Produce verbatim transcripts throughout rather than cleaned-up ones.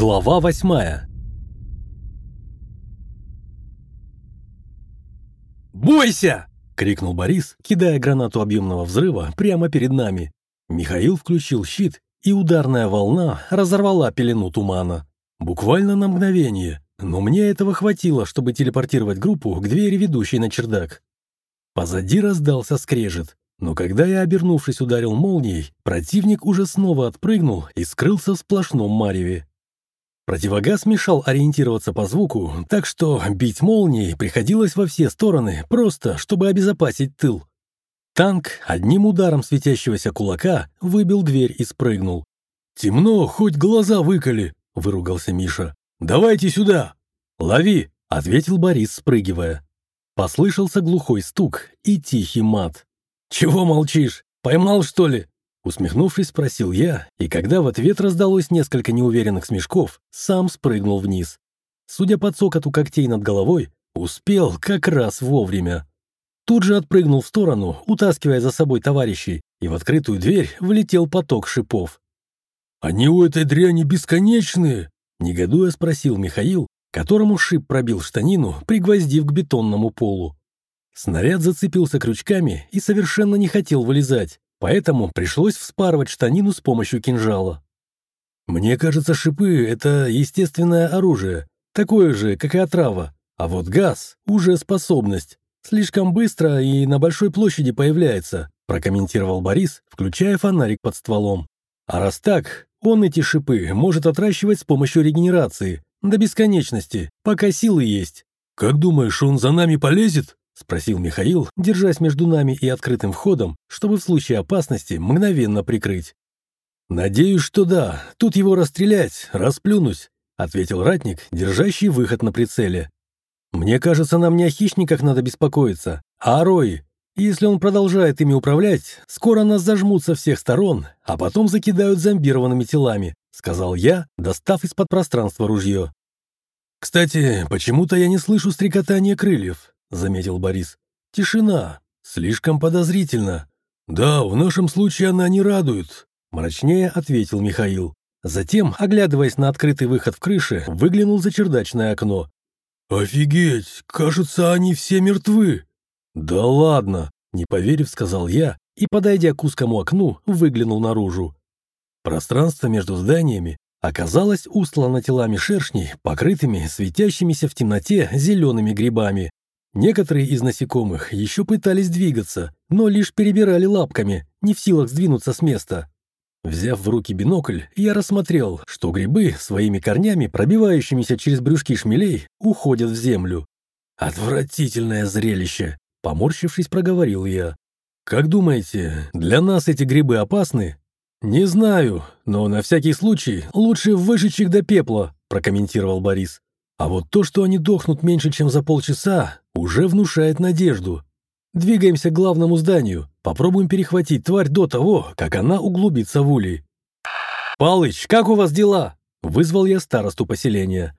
Глава восьмая. «Бойся!» — крикнул Борис, кидая гранату объемного взрыва прямо перед нами. Михаил включил щит, и ударная волна разорвала пелену тумана. Буквально на мгновение, но мне этого хватило, чтобы телепортировать группу к двери, ведущей на чердак. Позади раздался скрежет, но когда я, обернувшись, ударил молнией, противник уже снова отпрыгнул и скрылся в сплошном мареве. Противогаз мешал ориентироваться по звуку, так что бить молнией приходилось во все стороны, просто чтобы обезопасить тыл. Танк одним ударом светящегося кулака выбил дверь и спрыгнул. «Темно, хоть глаза выколи!» — выругался Миша. «Давайте сюда!» «Лови!» — ответил Борис, спрыгивая. Послышался глухой стук и тихий мат. «Чего молчишь? Поймал, что ли?» Усмехнувшись, спросил я, и когда в ответ раздалось несколько неуверенных смешков, сам спрыгнул вниз. Судя по цокоту когтей над головой, успел как раз вовремя. Тут же отпрыгнул в сторону, утаскивая за собой товарищей, и в открытую дверь влетел поток шипов. «Они у этой дряни бесконечные?» — негодуя спросил Михаил, которому шип пробил штанину, пригвоздив к бетонному полу. Снаряд зацепился крючками и совершенно не хотел вылезать, поэтому пришлось вспарывать штанину с помощью кинжала. Мне кажется, шипы — это естественное оружие, такое же, как и отрава, а вот газ — уже способность. Слишком быстро и на большой площади появляется, прокомментировал Борис, включая фонарик под стволом. А раз так, он эти шипы может отращивать с помощью регенерации, до бесконечности, пока силы есть. «Как думаешь, он за нами полезет?» — спросил Михаил, держась между нами и открытым входом, чтобы в случае опасности мгновенно прикрыть. «Надеюсь, что да. Тут его расстрелять, расплюнуть», — ответил ратник, держащий выход на прицеле. «Мне кажется, нам не о хищниках надо беспокоиться, а о рое. Если он продолжает ими управлять, скоро нас зажмут со всех сторон, а потом закидают зомбированными телами», — сказал я, достав из-под пространства ружье. «Кстати, почему-то я не слышу стрекотания крыльев», — заметил Борис. «Тишина. Слишком подозрительно». «Да, в нашем случае она не радует», — мрачнее ответил Михаил. Затем, оглядываясь на открытый выход в крыше, выглянул за чердачное окно. «Офигеть! Кажется, они все мертвы!» «Да ладно!» — не поверив, сказал я и, подойдя к узкому окну, выглянул наружу. Пространство между зданиями оказалось устлано телами шершней, покрытыми светящимися в темноте зелеными грибами. Некоторые из насекомых еще пытались двигаться, но лишь перебирали лапками, не в силах сдвинуться с места. Взяв в руки бинокль, я рассмотрел, что грибы своими корнями, пробивающимися через брюшки шмелей, уходят в землю. «Отвратительное зрелище!» — поморщившись, проговорил я. «Как думаете, для нас эти грибы опасны?» «Не знаю, но на всякий случай лучше выжечь их до пепла», — прокомментировал Борис. «А вот то, что они дохнут меньше, чем за полчаса, уже внушает надежду. Двигаемся к главному зданию, попробуем перехватить тварь до того, как она углубится в улей». «Палыч, как у вас дела?» — вызвал я старосту поселения.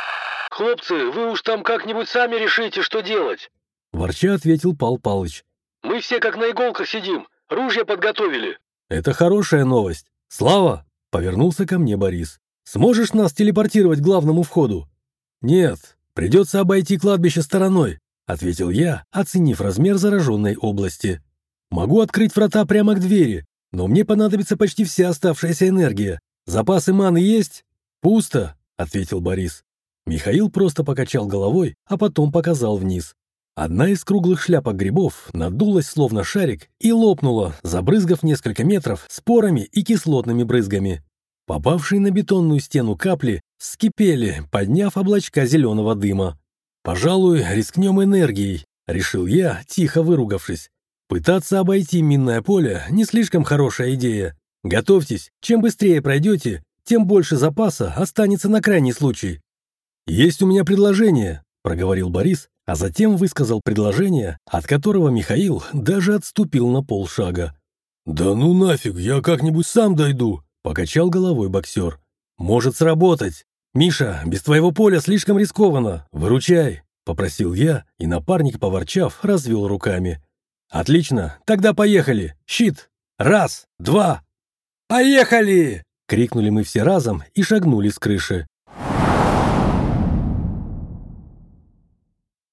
«Хлопцы, вы уж там как-нибудь сами решите, что делать», — ворча ответил Пал Палыч. «Мы все как на иголках сидим, ружья подготовили». «Это хорошая новость. Слава!» — повернулся ко мне Борис. «Сможешь нас телепортировать к главному входу?» «Нет, придется обойти кладбище стороной», — ответил я, оценив размер зараженной области. «Могу открыть врата прямо к двери, но мне понадобится почти вся оставшаяся энергия. Запасы маны есть?» «Пусто», — ответил Борис. Михаил просто покачал головой, а потом показал вниз. Одна из круглых шляпок грибов надулась словно шарик и лопнула, забрызгав несколько метров спорами и кислотными брызгами. Попавшие на бетонную стену капли вскипели, подняв облачка зеленого дыма. «Пожалуй, рискнем энергией», — решил я, тихо выругавшись. «Пытаться обойти минное поле — не слишком хорошая идея. Готовьтесь, чем быстрее пройдете, тем больше запаса останется на крайний случай». «Есть у меня предложение», — проговорил Борис, а затем высказал предложение, от которого Михаил даже отступил на полшага. «Да ну нафиг, я как-нибудь сам дойду», — покачал головой боксер. «Может сработать. Миша, без твоего поля слишком рискованно. Выручай», — попросил я, и напарник, поворчав, развел руками. «Отлично, тогда поехали. Щит. Раз, два». «Поехали!» — крикнули мы все разом и шагнули с крыши.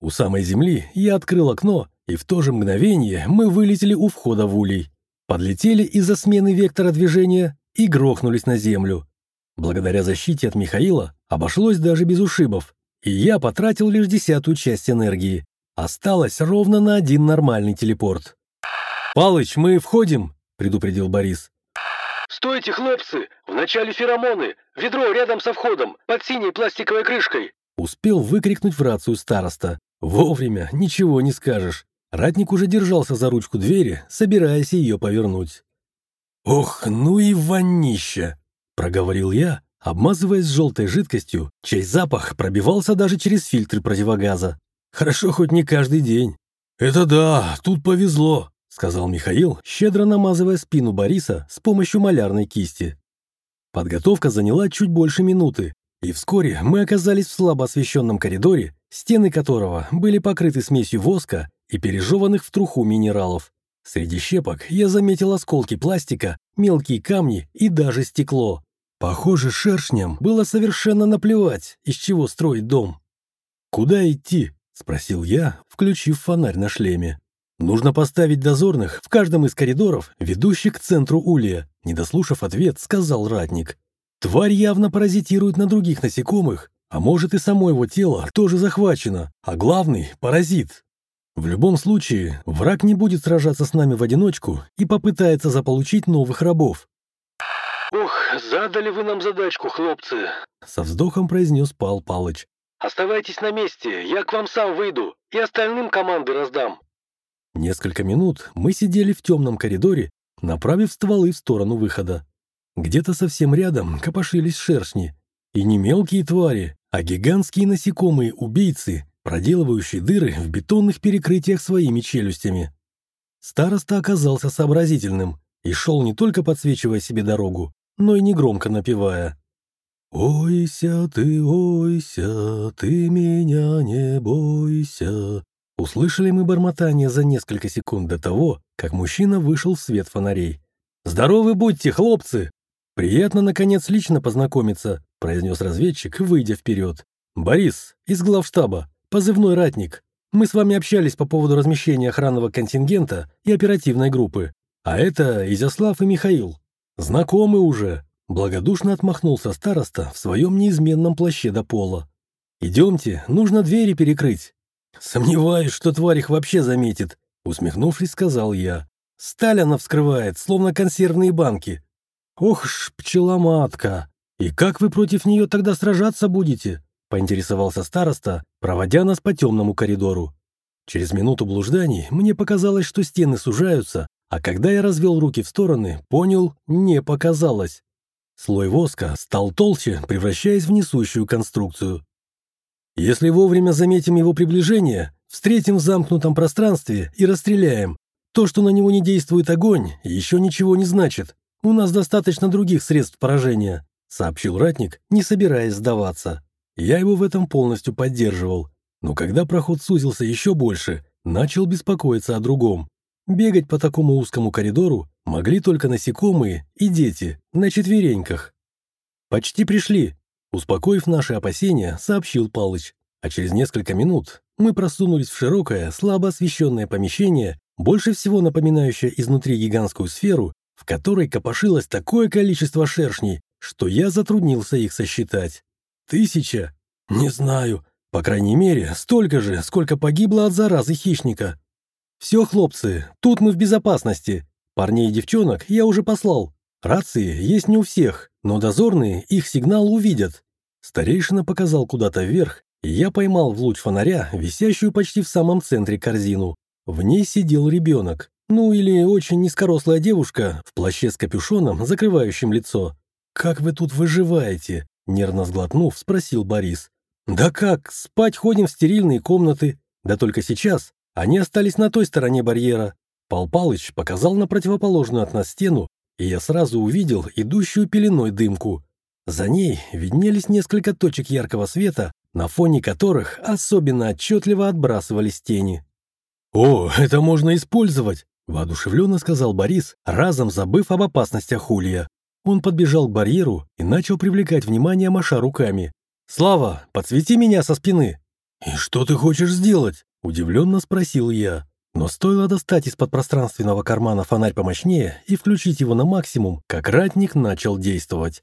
У самой земли я открыл окно, и в то же мгновение мы вылетели у входа в улей. Подлетели из-за смены вектора движения и грохнулись на землю. Благодаря защите от Михаила обошлось даже без ушибов, и я потратил лишь десятую часть энергии. Осталось ровно на один нормальный телепорт. «Палыч, мы входим!» — предупредил Борис. «Стойте, хлопцы! Вначале феромоны! Ведро рядом со входом, под синей пластиковой крышкой!» Успел выкрикнуть в рацию староста. Вовремя, ничего не скажешь. Ратник уже держался за ручку двери, собираясь ее повернуть. «Ох, ну и вонища!» — проговорил я, обмазываясь желтой жидкостью, чей запах пробивался даже через фильтры противогаза. Хорошо хоть не каждый день. «Это да, тут повезло», — сказал Михаил, щедро намазывая спину Бориса с помощью малярной кисти. Подготовка заняла чуть больше минуты, и вскоре мы оказались в слабо освещенном коридоре, стены которого были покрыты смесью воска и пережеванных в труху минералов. Среди щепок я заметил осколки пластика, мелкие камни и даже стекло. Похоже, шершням было совершенно наплевать, из чего строить дом. «Куда идти?» — спросил я, включив фонарь на шлеме. «Нужно поставить дозорных в каждом из коридоров, ведущих к центру улья», — не дослушав ответ, сказал ратник. «Тварь явно паразитирует на других насекомых, а может и само его тело тоже захвачено, а главный — паразит. В любом случае, враг не будет сражаться с нами в одиночку и попытается заполучить новых рабов». «Ох, задали вы нам задачку, хлопцы!» — со вздохом произнес Пал Палыч. «Оставайтесь на месте, я к вам сам выйду и остальным команды раздам». Несколько минут мы сидели в темном коридоре, направив стволы в сторону выхода. Где-то совсем рядом копошились шершни. И не мелкие твари, а гигантские насекомые-убийцы, проделывающие дыры в бетонных перекрытиях своими челюстями. Староста оказался сообразительным и шел не только подсвечивая себе дорогу, но и негромко напевая. «Ойся ты, ойся, ты меня не бойся». Услышали мы бормотание за несколько секунд до того, как мужчина вышел в свет фонарей. «Здоровы будьте, хлопцы! Приятно, наконец, лично познакомиться», — произнес разведчик, выйдя вперед. «Борис, из главштаба, позывной ратник. Мы с вами общались по поводу размещения охранного контингента и оперативной группы. А это Изяслав и Михаил. Знакомы уже», — благодушно отмахнулся староста в своем неизменном плаще до пола. «Идемте, нужно двери перекрыть». «Сомневаюсь, что тварь их вообще заметит», — усмехнувшись, сказал я. «Сталь она вскрывает, словно консервные банки». «Ох ж, пчеломатка! И как вы против нее тогда сражаться будете?» — поинтересовался староста, проводя нас по темному коридору. Через минуту блужданий мне показалось, что стены сужаются, а когда я развел руки в стороны, понял, не показалось. Слой воска стал толще, превращаясь в несущую конструкцию. «Если вовремя заметим его приближение, встретим в замкнутом пространстве и расстреляем. То, что на него не действует огонь, еще ничего не значит. У нас достаточно других средств поражения», — сообщил ратник, не собираясь сдаваться. Я его в этом полностью поддерживал. Но когда проход сузился еще больше, начал беспокоиться о другом. Бегать по такому узкому коридору могли только насекомые и дети на четвереньках. «Почти пришли», — успокоив наши опасения, сообщил Палыч. А через несколько минут мы просунулись в широкое, слабо освещенное помещение, больше всего напоминающее изнутри гигантскую сферу, в которой копошилось такое количество шершней, что я затруднился их сосчитать. Тысяча? Не знаю. По крайней мере, столько же, сколько погибло от заразы хищника. «Все, хлопцы, тут мы в безопасности. Парней и девчонок я уже послал. Рации есть не у всех, но дозорные их сигнал увидят». Старейшина показал куда-то вверх, и я поймал в луч фонаря висящую почти в самом центре корзину. В ней сидел ребенок. Ну или очень низкорослая девушка в плаще с капюшоном, закрывающим лицо. «Как вы тут выживаете?» — нервно сглотнув, спросил Борис. «Да как, спать ходим в стерильные комнаты. Да только сейчас они остались на той стороне барьера». Пал Палыч показал на противоположную от нас стену, и я сразу увидел идущую пеленой дымку. За ней виднелись несколько точек яркого света, на фоне которых особенно отчетливо отбрасывались тени. «О, это можно использовать!» — воодушевленно сказал Борис, разом забыв об опасностях улья. Он подбежал к барьеру и начал привлекать внимание, маша руками. «Слава, подсвети меня со спины!» «И что ты хочешь сделать?» – удивленно спросил я. Но стоило достать из-под пространственного кармана фонарь помощнее и включить его на максимум, как ратник начал действовать.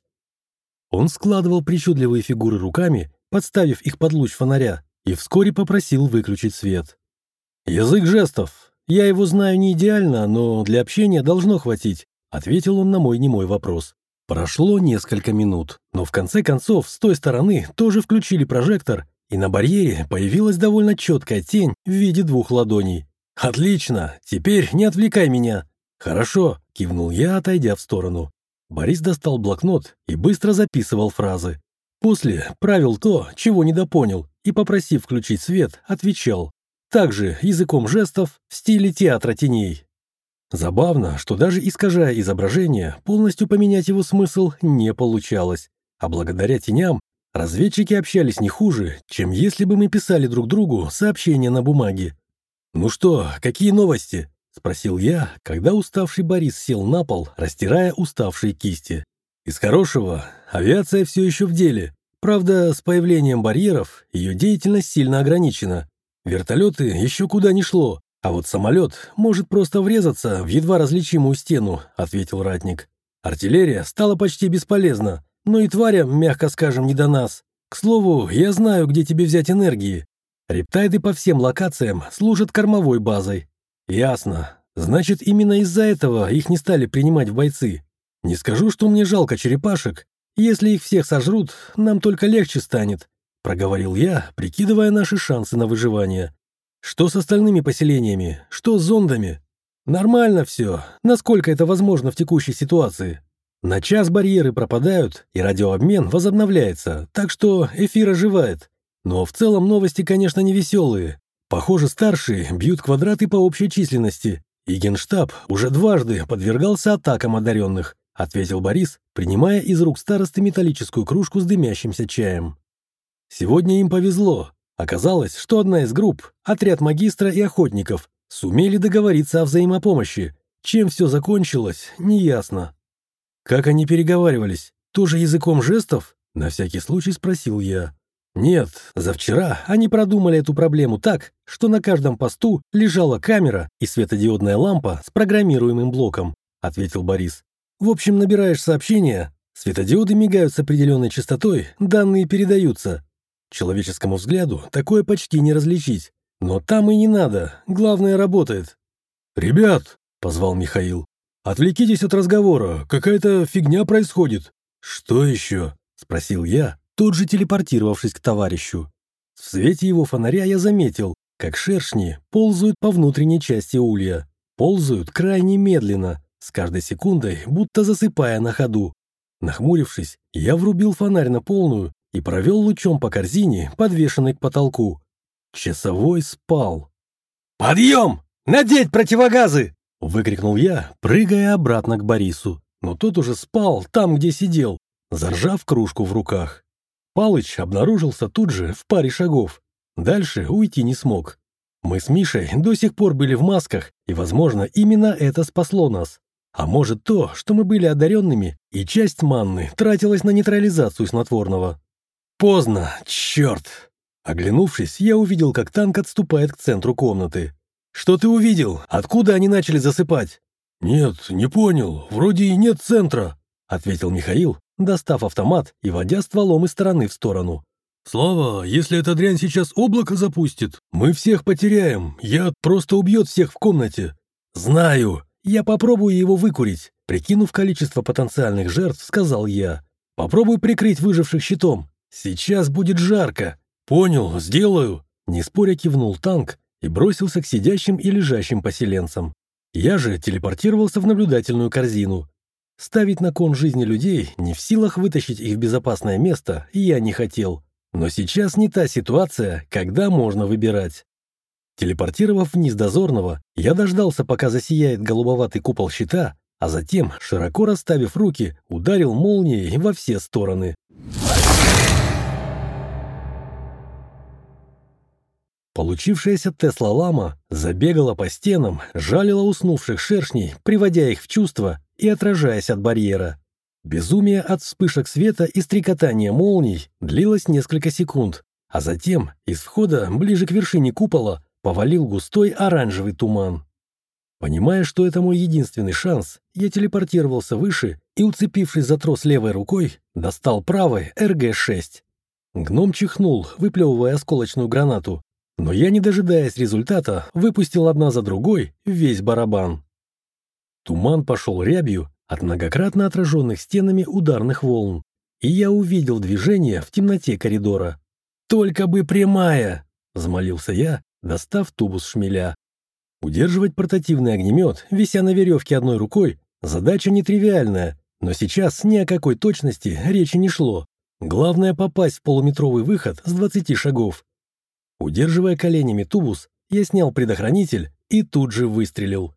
Он складывал причудливые фигуры руками, подставив их под луч фонаря, и вскоре попросил выключить свет. «Язык жестов. Я его знаю не идеально, но для общения должно хватить», — ответил он на мой немой вопрос. Прошло несколько минут, но в конце концов с той стороны тоже включили прожектор, и на барьере появилась довольно четкая тень в виде двух ладоней. «Отлично! Теперь не отвлекай меня!» «Хорошо!» — кивнул я, отойдя в сторону. Борис достал блокнот и быстро записывал фразы. После правил то, чего недопонял, и, попросив включить свет, отвечал. Также языком жестов в стиле театра теней. Забавно, что даже искажая изображение, полностью поменять его смысл не получалось. А благодаря теням разведчики общались не хуже, чем если бы мы писали друг другу сообщения на бумаге. «Ну что, какие новости?» — спросил я, когда уставший Борис сел на пол, растирая уставшие кисти. «Из хорошего, авиация все еще в деле. Правда, с появлением барьеров ее деятельность сильно ограничена. Вертолеты еще куда ни шло, а вот самолет может просто врезаться в едва различимую стену», — ответил ратник. «Артиллерия стала почти бесполезна, но и тварям, мягко скажем, не до нас. К слову, я знаю, где тебе взять энергии. Рептайды по всем локациям служат кормовой базой». «Ясно. Значит, именно из-за этого их не стали принимать в бойцы. Не скажу, что мне жалко черепашек. Если их всех сожрут, нам только легче станет», — проговорил я, прикидывая наши шансы на выживание. «Что с остальными поселениями? Что с зондами?» «Нормально все, насколько это возможно в текущей ситуации. На час барьеры пропадают, и радиообмен возобновляется, так что эфир оживает. Но в целом новости, конечно, не веселые. Похоже, старшие бьют квадраты по общей численности, и Генштаб уже дважды подвергался атакам одаренных», — ответил Борис, принимая из рук старосты металлическую кружку с дымящимся чаем. «Сегодня им повезло. Оказалось, что одна из групп, отряд магистра и охотников, сумели договориться о взаимопомощи. Чем все закончилось, неясно». «Как они переговаривались? Тоже языком жестов?» — на всякий случай спросил я. «Нет, за вчера они продумали эту проблему так, что на каждом посту лежала камера и светодиодная лампа с программируемым блоком», — ответил Борис. «В общем, набираешь сообщения, светодиоды мигают с определенной частотой, данные передаются. Человеческому взгляду такое почти не различить, но там и не надо, главное работает». «Ребят», — позвал Михаил, — «отвлекитесь от разговора, какая-то фигня происходит». «Что еще?» — спросил я, тут же телепортировавшись к товарищу. В свете его фонаря я заметил, как шершни ползают по внутренней части улья. Ползают крайне медленно, с каждой секундой будто засыпая на ходу. Нахмурившись, я врубил фонарь на полную и провел лучом по корзине, подвешенной к потолку. Часовой спал. «Подъем! Надеть противогазы!» — выкрикнул я, прыгая обратно к Борису. Но тот уже спал там, где сидел, заржав кружку в руках. Палыч обнаружился тут же, в паре шагов. Дальше уйти не смог. Мы с Мишей до сих пор были в масках, и, возможно, именно это спасло нас. А может то, что мы были одаренными, и часть манны тратилась на нейтрализацию снотворного. Поздно, черт! Оглянувшись, я увидел, как танк отступает к центру комнаты. «Что ты увидел? Откуда они начали засыпать?» «Нет, не понял. Вроде и нет центра», — ответил Михаил, достав автомат и водя стволом из стороны в сторону. «Слава, если эта дрянь сейчас облако запустит, мы всех потеряем. Яд просто убьет всех в комнате». «Знаю. Я попробую его выкурить», — прикинув количество потенциальных жертв, сказал я. «Попробуй прикрыть выживших щитом. Сейчас будет жарко». «Понял, сделаю», — не споря кивнул танк и бросился к сидящим и лежащим поселенцам. Я же телепортировался в наблюдательную корзину. Ставить на кон жизни людей, не в силах вытащить их в безопасное место, я не хотел. Но сейчас не та ситуация, когда можно выбирать. Телепортировав вниз дозорного, я дождался, пока засияет голубоватый купол щита, а затем, широко расставив руки, ударил молнией во все стороны. Получившаяся Тесла-лама забегала по стенам, жалила уснувших шершней, приводя их в чувство и отражаясь от барьера. Безумие от вспышек света и стрекотания молний длилось несколько секунд, а затем из входа, ближе к вершине купола, повалил густой оранжевый туман. Понимая, что это мой единственный шанс, я телепортировался выше и, уцепившись за трос левой рукой, достал правой эр гэ шесть. Гном чихнул, выплевывая осколочную гранату, но я, не дожидаясь результата, выпустил одна за другой весь барабан. Туман пошел рябью от многократно отраженных стенами ударных волн, и я увидел движение в темноте коридора. «Только бы прямая!» — взмолился я, достав тубус шмеля. Удерживать портативный огнемет, вися на веревке одной рукой, задача нетривиальная, но сейчас ни о какой точности речи не шло. Главное — попасть в полуметровый выход с двадцати шагов. Удерживая коленями тубус, я снял предохранитель и тут же выстрелил.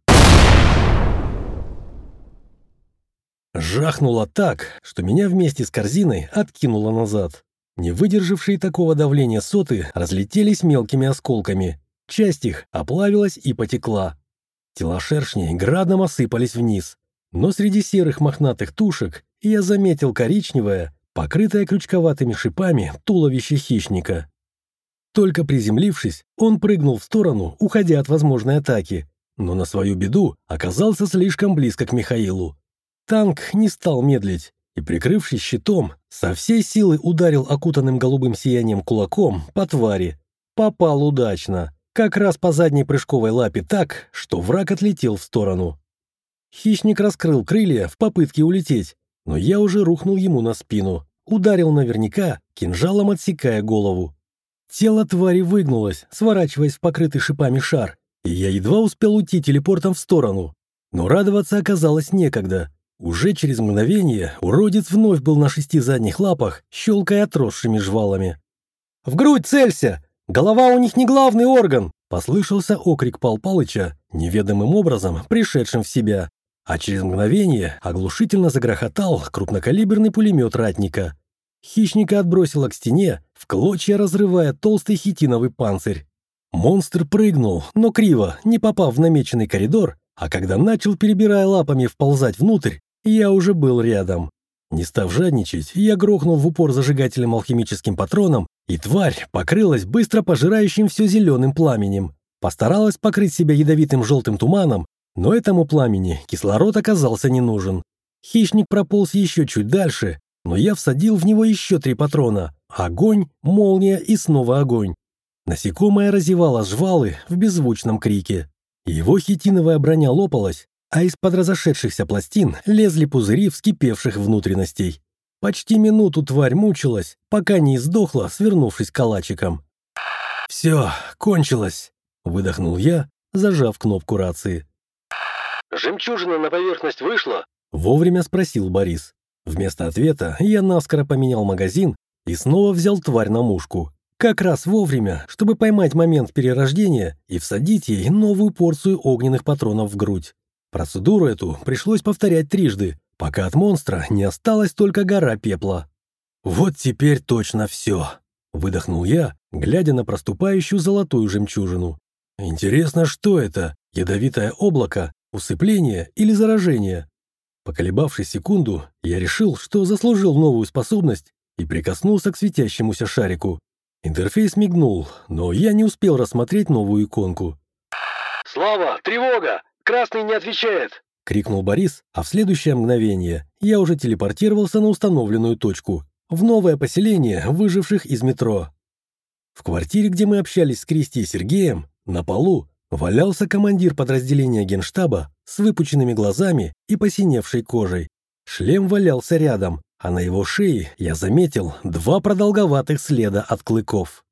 Жахнуло так, что меня вместе с корзиной откинуло назад. Не выдержавшие такого давления соты разлетелись мелкими осколками. Часть их оплавилась и потекла. Тела шершней градом осыпались вниз. Но среди серых мохнатых тушек я заметил коричневое, покрытое крючковатыми шипами, туловище хищника. Только приземлившись, он прыгнул в сторону, уходя от возможной атаки, но на свою беду оказался слишком близко к Михаилу. Танк не стал медлить и, прикрывшись щитом, со всей силы ударил окутанным голубым сиянием кулаком по твари. Попал удачно, как раз по задней прыжковой лапе так, что враг отлетел в сторону. Хищник раскрыл крылья в попытке улететь, но я уже рухнул ему на спину, ударил наверняка, кинжалом отсекая голову. Тело твари выгнулось, сворачиваясь в покрытый шипами шар, и я едва успел уйти телепортом в сторону. Но радоваться оказалось некогда. Уже через мгновение уродец вновь был на шести задних лапах, щелкая отросшими жвалами. «В грудь целься! Голова у них не главный орган!» — послышался окрик Пал Палыча, неведомым образом пришедшим в себя. А через мгновение оглушительно загрохотал крупнокалиберный пулемет ратника. Хищника отбросило к стене, в клочья разрывая толстый хитиновый панцирь. Монстр прыгнул, но криво, не попав в намеченный коридор, а когда начал, перебирая лапами, вползать внутрь, я уже был рядом. Не став жадничать, я грохнул в упор зажигателем алхимическим патроном, и тварь покрылась быстро пожирающим все зеленым пламенем. Постаралась покрыть себя ядовитым желтым туманом, но этому пламени кислород оказался не нужен. Хищник прополз еще чуть дальше, но я всадил в него еще три патрона. Огонь, молния и снова огонь. Насекомое разевало жвалы в беззвучном крике. Его хитиновая броня лопалась, а из-под разошедшихся пластин лезли пузыри вскипевших внутренностей. Почти минуту тварь мучилась, пока не издохла, свернувшись калачиком. «Все, кончилось», — выдохнул я, зажав кнопку рации. «Жемчужина на поверхность вышла?» — вовремя спросил Борис. Вместо ответа я наскоро поменял магазин и снова взял тварь на мушку. Как раз вовремя, чтобы поймать момент перерождения и всадить ей новую порцию огненных патронов в грудь. Процедуру эту пришлось повторять трижды, пока от монстра не осталась только гора пепла. «Вот теперь точно все», — выдохнул я, глядя на проступающую золотую жемчужину. «Интересно, что это? Ядовитое облако, усыпление или заражение?» Поколебавшись секунду, я решил, что заслужил новую способность и прикоснулся к светящемуся шарику. Интерфейс мигнул, но я не успел рассмотреть новую иконку. «Слава, тревога! Красный не отвечает!» — крикнул Борис, а в следующее мгновение я уже телепортировался на установленную точку, в новое поселение выживших из метро. В квартире, где мы общались с Кристи и Сергеем, на полу валялся командир подразделения Генштаба с выпученными глазами и посиневшей кожей. Шлем валялся рядом, а на его шее я заметил два продолговатых следа от клыков.